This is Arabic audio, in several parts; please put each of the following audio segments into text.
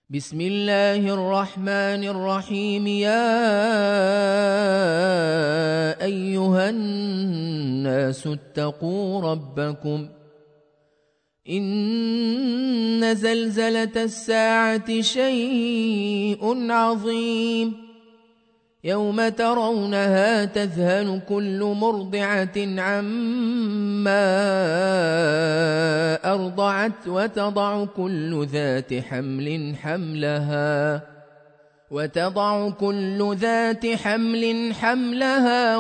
بسم الله الرحمن الرحيم. يا أيها الناس اتقوا ربكم إن زلزلة الساعة شيء عظيم يوم ترونها تذهل كل مرضعة عما أرضعت وتضع كل ذات حمل حملها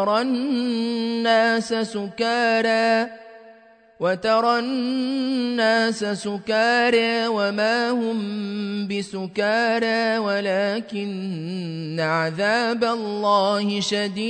وترى الناس سكارى وما هم بسكارى ولكن عذاب الله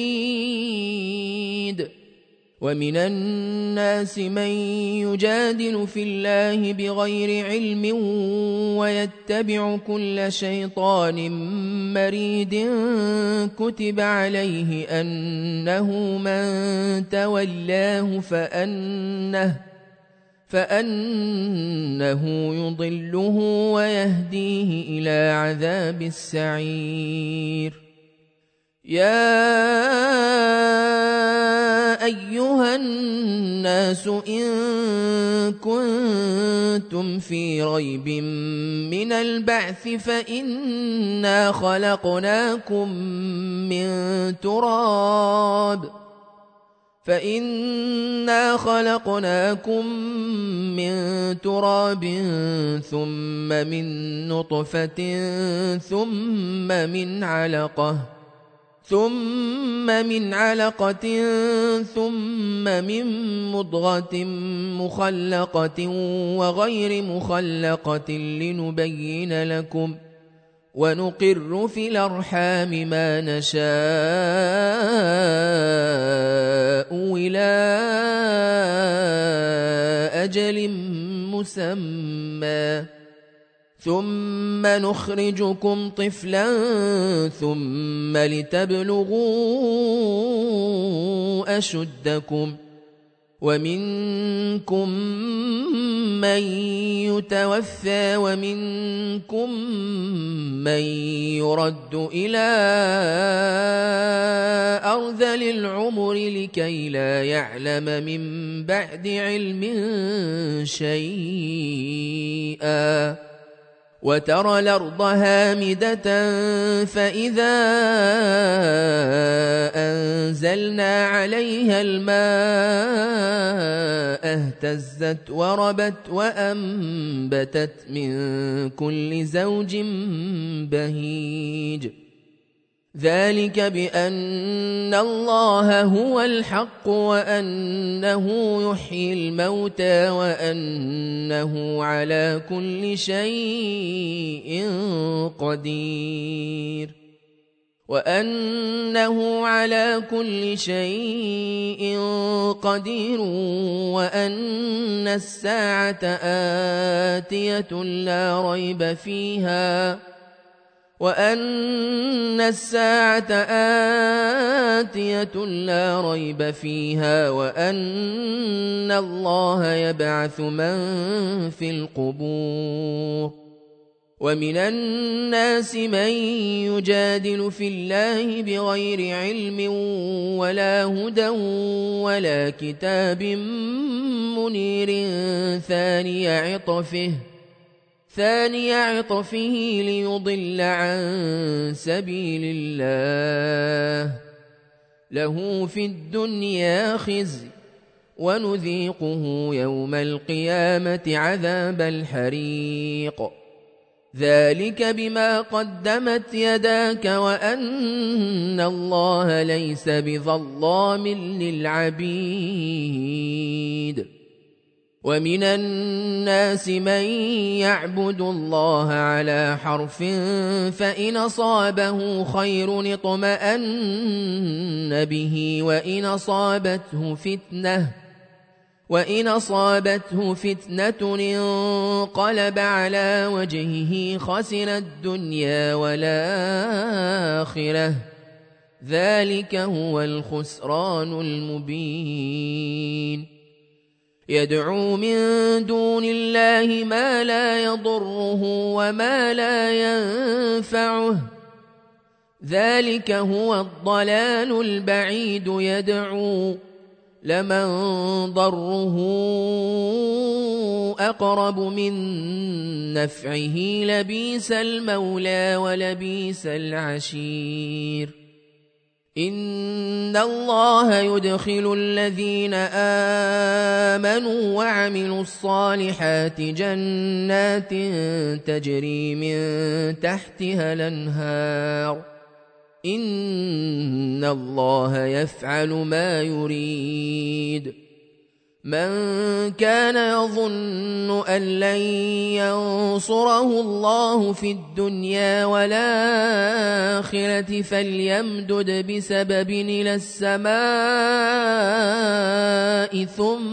شديد. ومن الناس من يجادل في الله بغير علم ويتبع كل شيطان مريد كتب عليه أنه من تولاه فأنه يضله ويهديه إلى عذاب السعير. يا أيها الناس إن كنتم في ريب من البعث فإنا خلقناكم من تراب ثم من نطفة ثم من علقة ثم من مضغة مخلقة وغير مخلقة لنبين لكم ونقر في الأرحام ما نشاء إلى أجل مسمى ثم نخرجكم طفلا ثم لتبلغوا أشدكم ومنكم من يتوفى ومنكم من يرد إلى أرذل العمر لكي لا يعلم من بعد علم شيئا. وترى الأرض هامدة فإذا أنزلنا عليها الماء اهتزت وربت وأنبتت من كل زوج بهيج. ذلك بأن الله هو الحق وأنه يحيي الموتى وأنه على كل شيء قدير وأن الساعة آتية لا ريب فيها وأن الله يبعث من في القبور. ومن الناس من يجادل في الله بغير علم ولا هدى ولا كتاب منير ثاني عطفه ليضل عن سبيل الله له في الدنيا خزي ونذيقه يوم القيامة عذاب الحريق. ذلك بما قدمت يداك وأن الله ليس بظلام للعبيد. ومن الناس من يعبد الله على حرف فإن أصابه خير اطمأن به وإن أصابته فتنة انقلب على وجهه خسر الدنيا والآخرة ذلك هو الخسران المبين. يدعو من دون الله ما لا يضره وما لا ينفعه ذلك هو الضلال البعيد يدعو لمن ضره أقرب من نفعه لبئس المولى ولبئس العشير إن الله يدخل الذين آمنوا وعملوا الصالحات جنات تجري من تحتها الأنهار إن الله يفعل ما يريد من كان يظن أن لن ينصره الله في الدنيا والآخرة فليمدد بسبب إلى السماء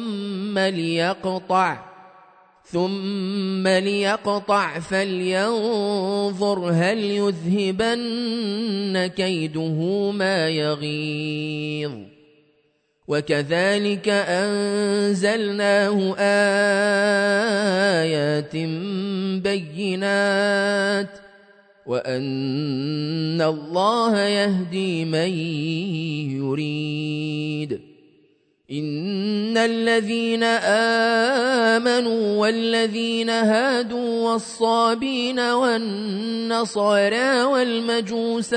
ثم ليقطع فلينظر هل يذهبن كيده ما يغيظ وكذلك أنزلناه آيات بينات وأن الله يهدي من يريد إن الذين آمنوا والذين هادوا والصابين والنصارى والمجوس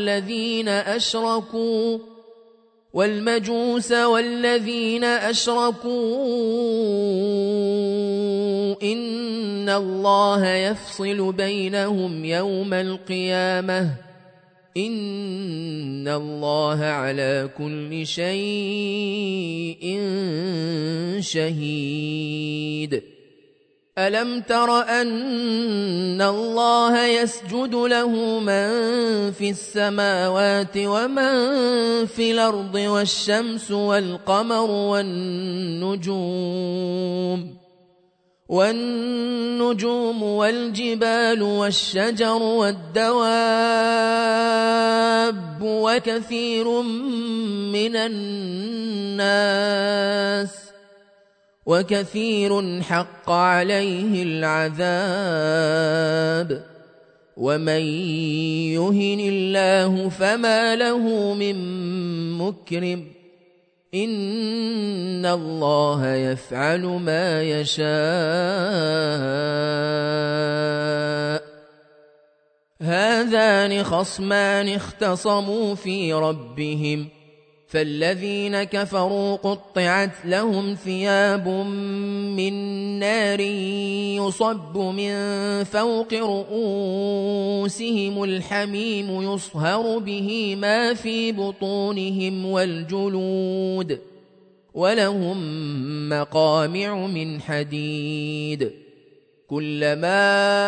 والذين أشركوا إن الله يفصل بينهم يوم القيامة إن الله على كل شيء شهيد ألم تر أن الله يسجد له من في السماوات ومن في الأرض والشمس والقمر والنجوم والجبال والشجر والدواب وكثير من الناس وكثير حق عليه العذاب ومن يهن الله فما له من مكرم إن الله يفعل ما يشاء هذان خصمان اختصموا في ربهم فالذين كفروا قطعت لهم ثياب من نار يصب من فوق رؤوسهم الحميم يصهر به ما في بطونهم والجلود ولهم مقامع من حديد كلما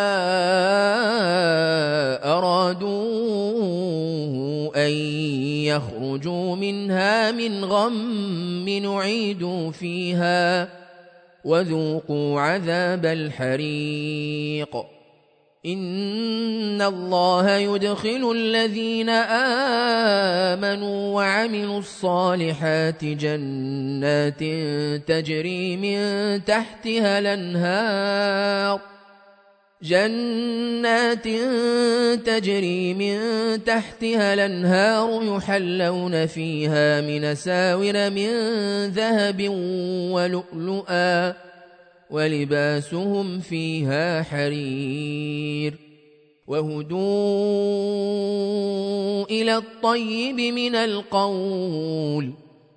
أرادوا أن يخرجوا منها من غم نعيدوا فيها وذوقوا عذاب الحريق إن الله يدخل الذين آمنوا وعملوا الصالحات جنات تجري من تحتها الأنهار يحلون فيها من أساور من ذهب ولؤلؤا ولباسهم فيها حرير وهدوا إلى الطيب من القول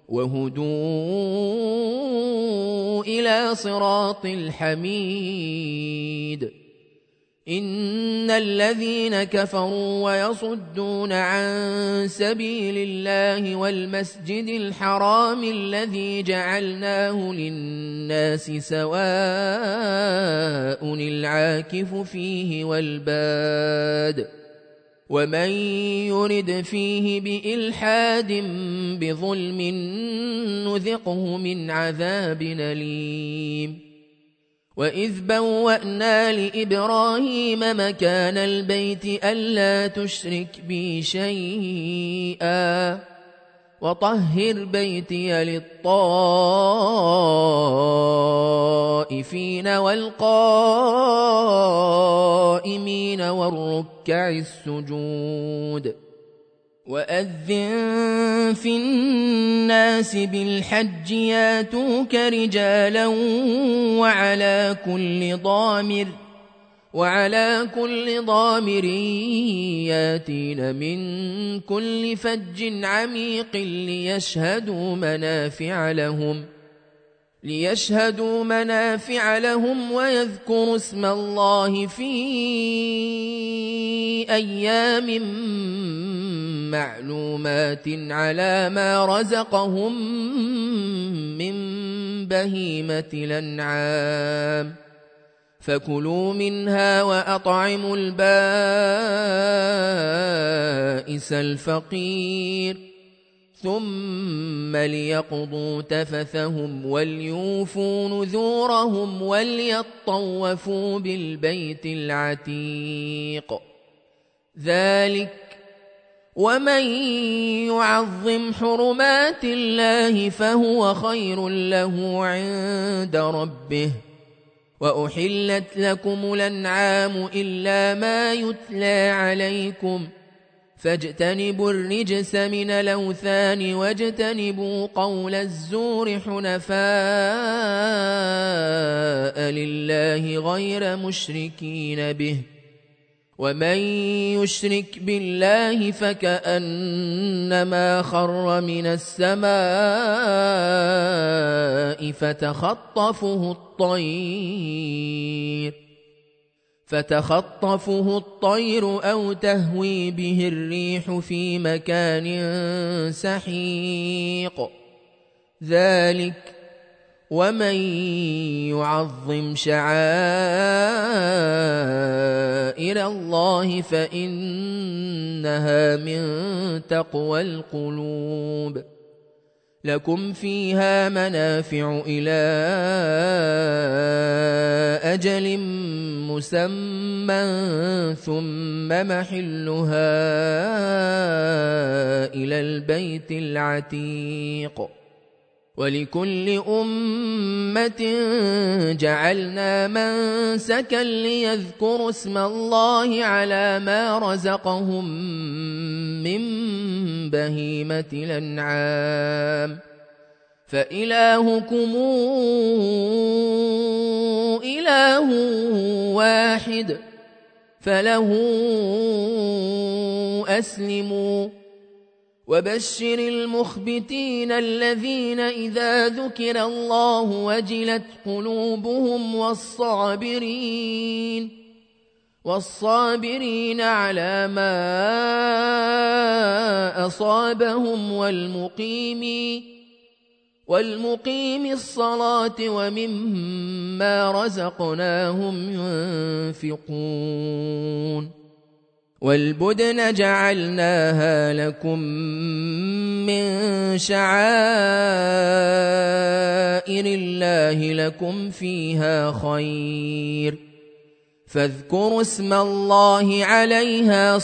وهدوا إلى صراط الحميد إن الذين كفروا ويصدون عن سبيل الله والمسجد الحرام الذي جعلناه للناس سواء العاكف فيه والباد ومن يرد فيه بإلحاد بظلم نذقه من عذاب أليم وإذ بوأنا لإبراهيم مكان البيت ألا تشرك بي شيئا وطهر بيتي للطائفين والقائمين والركع السجود وأذن في الناس بالحج ياتوك رجالا وعلى كل ضامر ياتين من كل فج عميق ليشهدوا منافع لهم ويذكروا اسم الله في أيام معلومات على ما رزقهم من بهيمة الأنعام فكلوا منها وأطعموا البائس الفقير ثم ليقضوا تفثهم وليوفوا نذورهم وليطوفوا بالبيت العتيق ذلك ومن يعظم حرمات الله فهو خير له عند ربه وأحلت لكم الأنعام إلا ما يتلى عليكم فاجتنبوا الرجس من الأوثان واجتنبوا قول الزور حنفاء لله غير مشركين به ومن يشرك بالله فكأنما خر من السماء فتخطفه الطير أو تهوي به الريح في مكان سحيق ذلك ومن يعظم شعائر الله فإنها من تقوى القلوب لكم فيها منافع إلى أجل مسمى ثم محلها إلى البيت العتيق ولكل أمة جعلنا منسكا ليذكروا اسم الله على ما رزقهم من بهيمة الأنعام فإلهكم إله واحد فله أسلموا وبشر المخبتين الذين إذا ذكر الله وجلت قلوبهم والصابرين على ما أصابهم والمقيم الصلاة ومما رزقناهم ينفقون والبدن جعلناها لكم من شعائر الله لكم فيها خير فاذكروا اسم الله عليها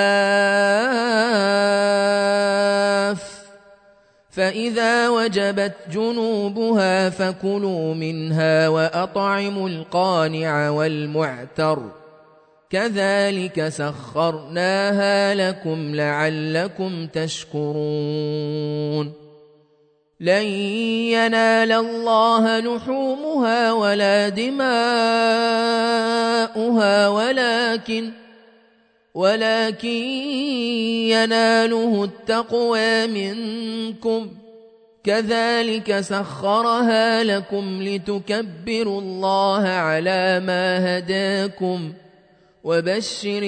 صواف فإذا وجبت جنوبها فكلوا منها وأطعموا القانع والمعتر كذلك سخرناها لكم لعلكم تشكرون لن ينال الله لحومها ولا دماؤها ولكن يناله التقوى منكم كذلك سخرها لكم لتكبروا الله على ما هداكم وبشر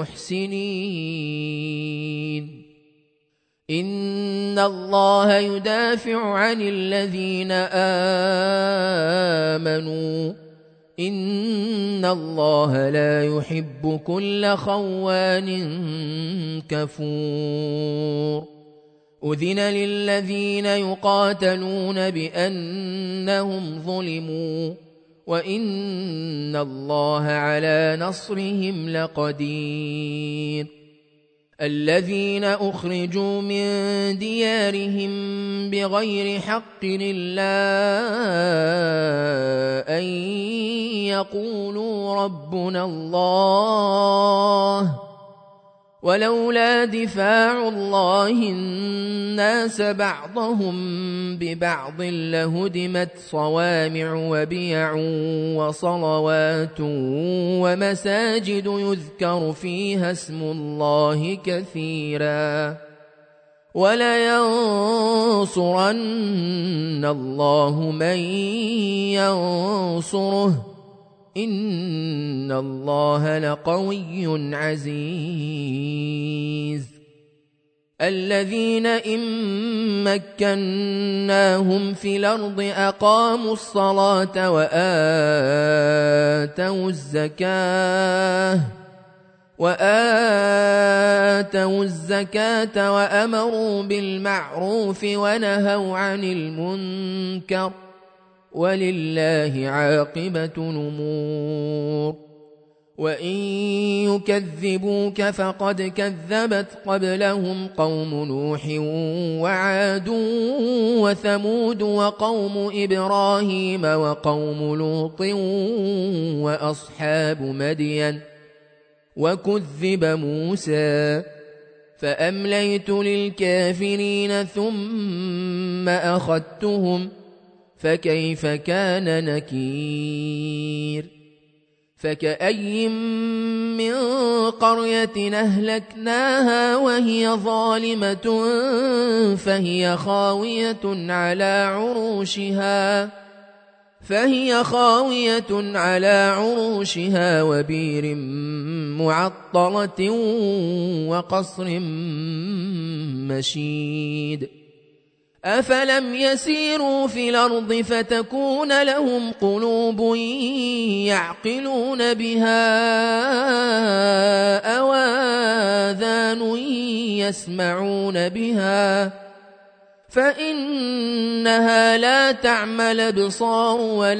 المحسنين إن الله يدافع عن الذين آمنوا إن الله لا يحب كل خوان كفور أذن للذين يقاتلون بأنهم ظلموا وإن الله على نصرهم لقدير الذين أخرجوا من ديارهم بغير حق إلا أن يقولوا ربنا الله ولولا دفاع الله الناس بعضهم ببعض لهدمت صوامع وبيع وصلوات ومساجد يذكر فيها اسم الله كثيرا ولينصرن الله من ينصره إن الله لقوي عزيز الذين إن مكناهم في الأرض أقاموا الصلاة وآتوا الزكاة وأمروا بالمعروف ونهوا عن المنكر ولله عاقبة الأمور وإن يكذبوك فقد كذبت قبلهم قوم نوح وعاد وثمود وقوم إبراهيم وقوم لوط وأصحاب مدين وكذب موسى فأمليت للكافرين ثم أخذتهم فكيف كان نكير فكأي من قرية أهلكناها وهي ظالمة فهي خاوية على عروشها وبير معطلة وقصر مشيد أفلم يسيروا في الأرض فتكون لهم قلوب يعقلون بها أو آذان يسمعون بها فإنها لا تعمى الأبصار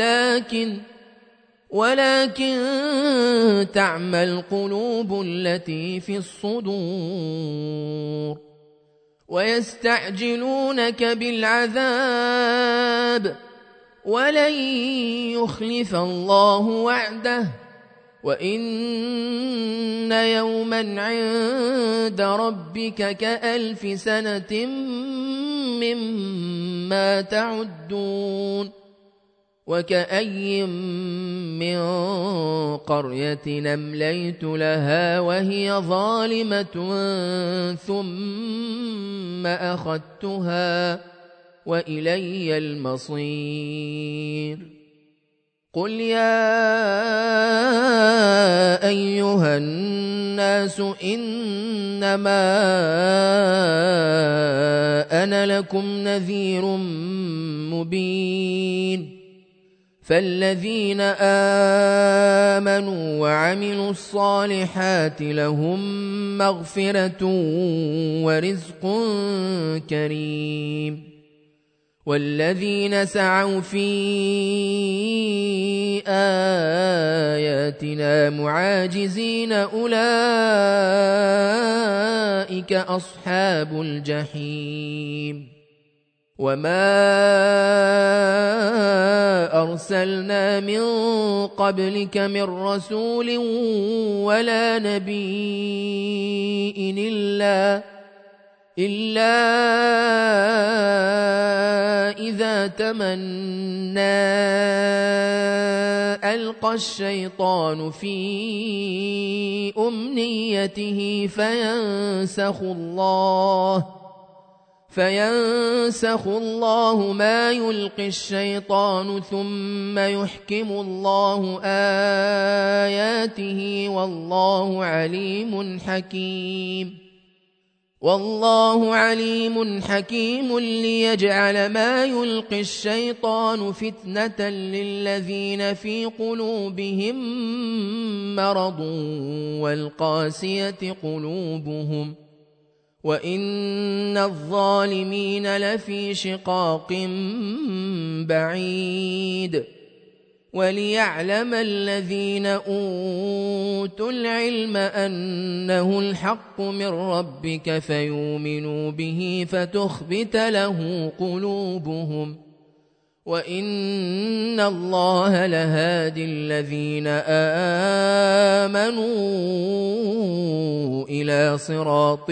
ولكن تعمى القلوب التي في الصدور ويستعجلونك بالعذاب ولن يخلف الله وعده وإن يوما عند ربك كألف سنة مما تعدون وكأي من قرية أمليت لها وهي ظالمة ثم أخذتها وإلي المصير قل يا أيها الناس إنما أنا لكم نذير مبين فالذين آمنوا وعملوا الصالحات لهم مغفرة ورزق كريم والذين سعوا في آياتنا معاجزين أولئك أصحاب الجحيم وما أرسلنا من قبلك من رسول ولا نبي إلا إذا تمنى ألقى الشيطان في أمنيته فينسخ الله ما يلقي الشيطان ثم يحكم الله آياته والله عليم حكيم ليجعل ما يلقي الشيطان فتنة للذين في قلوبهم مرض والقاسية قلوبهم وإن الظالمين لفي شقاق بعيد وليعلم الذين أوتوا العلم أنه الحق من ربك فيؤمنوا به فتخبت له قلوبهم وإن الله لهادي الذين آمنوا إلى صراط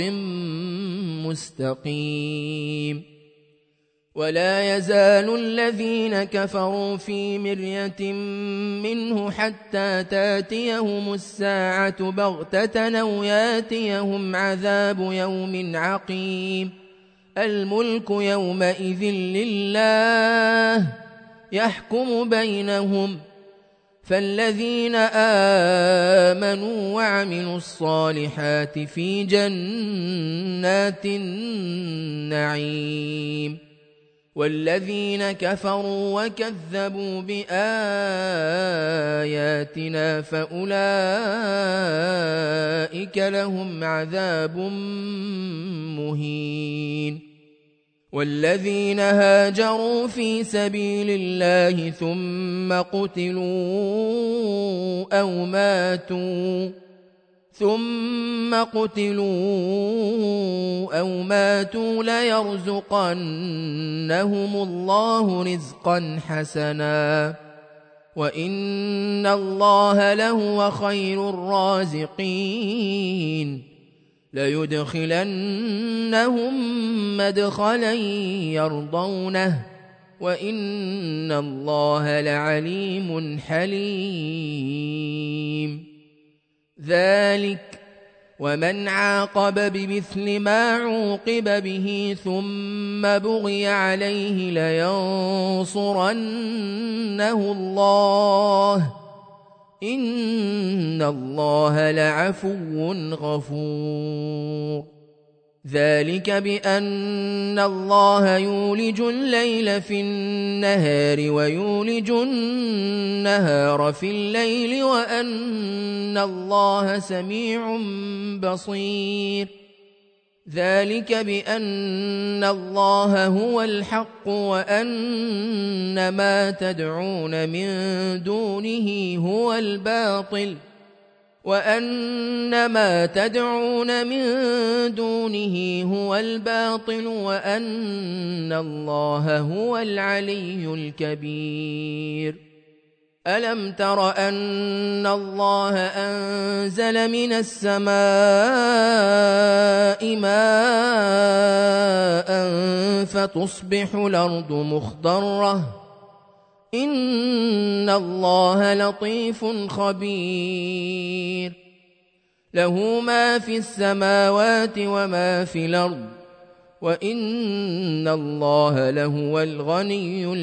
مستقيم ولا يزال الذين كفروا في مرية منه حتى تاتيهم الساعة بغتة أو ياتيهم عذاب يوم عقيم الملك يومئذ لله يحكم بينهم فالذين آمنوا وعملوا الصالحات في جنات النعيم والذين كفروا وكذبوا بآياتنا فأولئك لهم عذاب مهين والذين هاجروا في سبيل الله ثم قتلوا أو ماتوا ليرزقنهم الله رزقا حسنا وإن الله لهو خير الرازقين ليدخلنهم مدخلا يرضونه وإن الله لعليم حليم ذلك ومن عاقب بمثل ما عوقب به ثم بغي عليه لينصرنه الله إن الله لعفو غفور ذلك بأن الله يولج الليل في النهار ويولج النهار في الليل وأن الله سميع بصير ذلك بأن الله هو الحق وأن ما تدعون من دونه هو الباطل وأن الله هو العلي الكبير ألم تر أن الله أنزل من السماء ماء فتصبح الأرض مخضرة إن الله لطيف خبير له ما في السماوات وما في الأرض وإن الله لهو الغني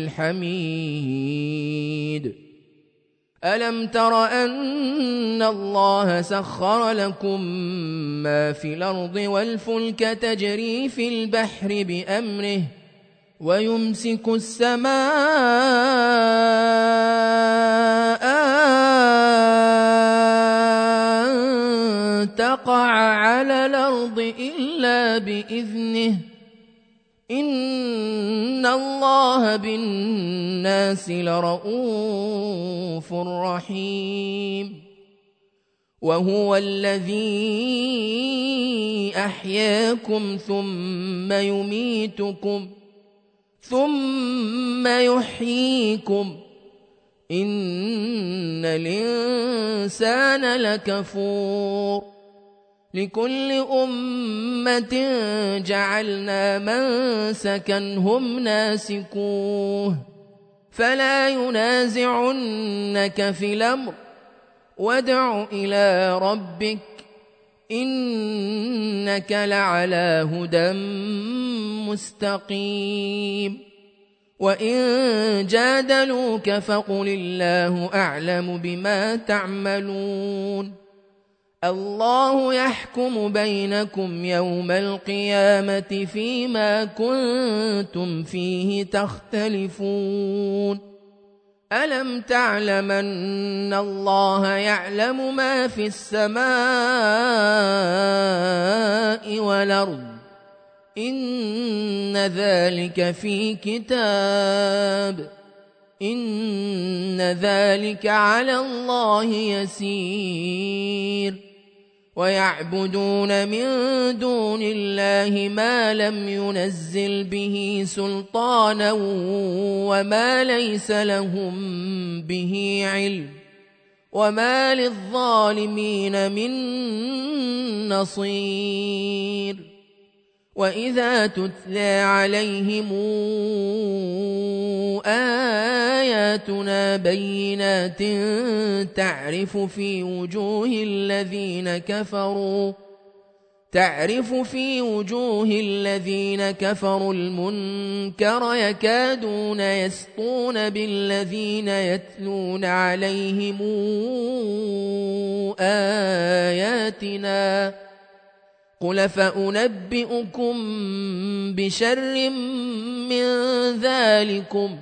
الحميد ألم تر أن الله سخر لكم ما في الأرض والفلك تجري في البحر بأمره ويمسك السماء أن تقع على الأرض إلا بإذنه إن الله بالناس لرؤوف رحيم وهو الذي أحياكم ثم يميتكم ثم يحييكم إن الإنسان لكفور لكل أمة جعلنا منسكا هم ناسكوه فلا ينازعنك في الأمر وادع إلى ربك إنك لعلى هدى مستقيم وإن جادلوك فقل الله أعلم بما تعملون الله يحكم بينكم يوم القيامة فيما كنتم فيه تختلفون ألم تعلم أن الله يعلم ما في السماء والأرض إن ذلك في كتاب إن ذلك على الله يسير ويعبدون من دون الله ما لم ينزل به سلطانا وما ليس لهم به علم وما للظالمين من نصير وإذا تتلى عليهم آياتنا بينات تعرف في وجوه الذين كفروا المنكر يكادون يسطون بالذين يتلون عليهم آياتنا قل فأنبئكم بشر من ذلكم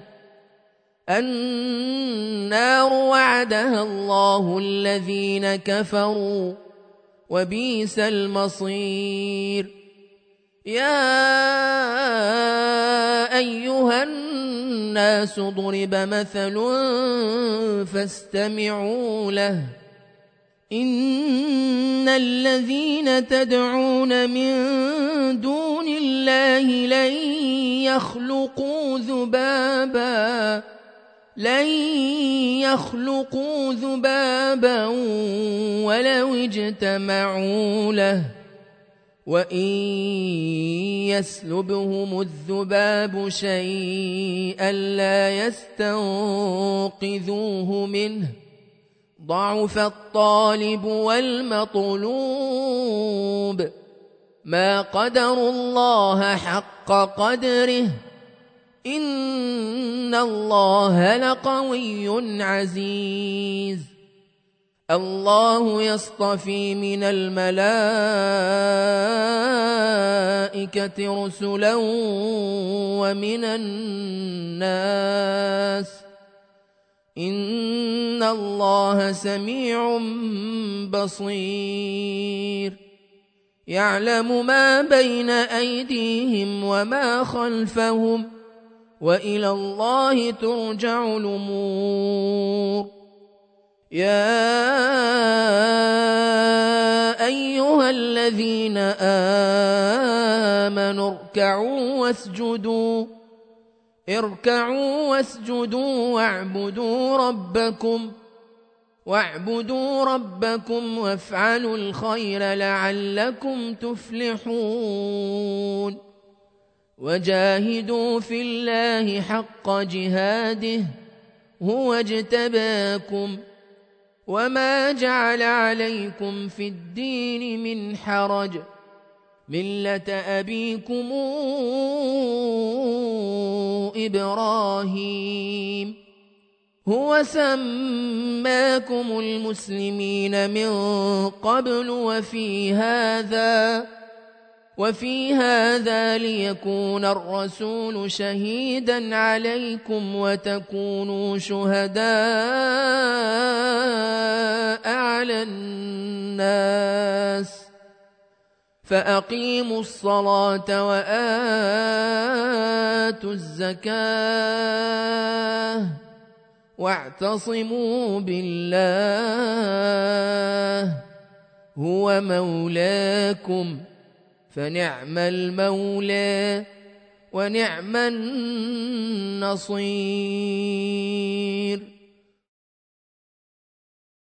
النار وعدها الله الذين كفروا وبئس المصير يا أيها الناس ضرب مثل فاستمعوا له إن الذين تدعون من دون الله لن يخلقوا ذبابا ولو اجتمعوا له وإن يسلبهم الذباب شيئا لا يستنقذوه منه ضعف الطالب والمطلوب ما قدروا الله حق قدره إن الله لقوي عزيز الله يصطفي من الملائكة رسلا ومن الناس إن الله سميع بصير يعلم ما بين أيديهم وما خلفهم وإلى الله ترجع الأمور يا أيها الذين آمنوا اركعوا واسجدوا واعبدوا ربكم وافعلوا الخير لعلكم تفلحون وجاهدوا في الله حق جهاده هو اجتباكم وما جعل عليكم في الدين من حرج ملة أبيكم إبراهيم هو سماكم المسلمين من قبل وفي هذا ليكون الرسول شهيدا عليكم وتكونوا شهداء على الناس فأقيموا الصلاة وآتوا الزكاة واعتصموا بالله هو مولاكم فنعم المولى ونعم النصير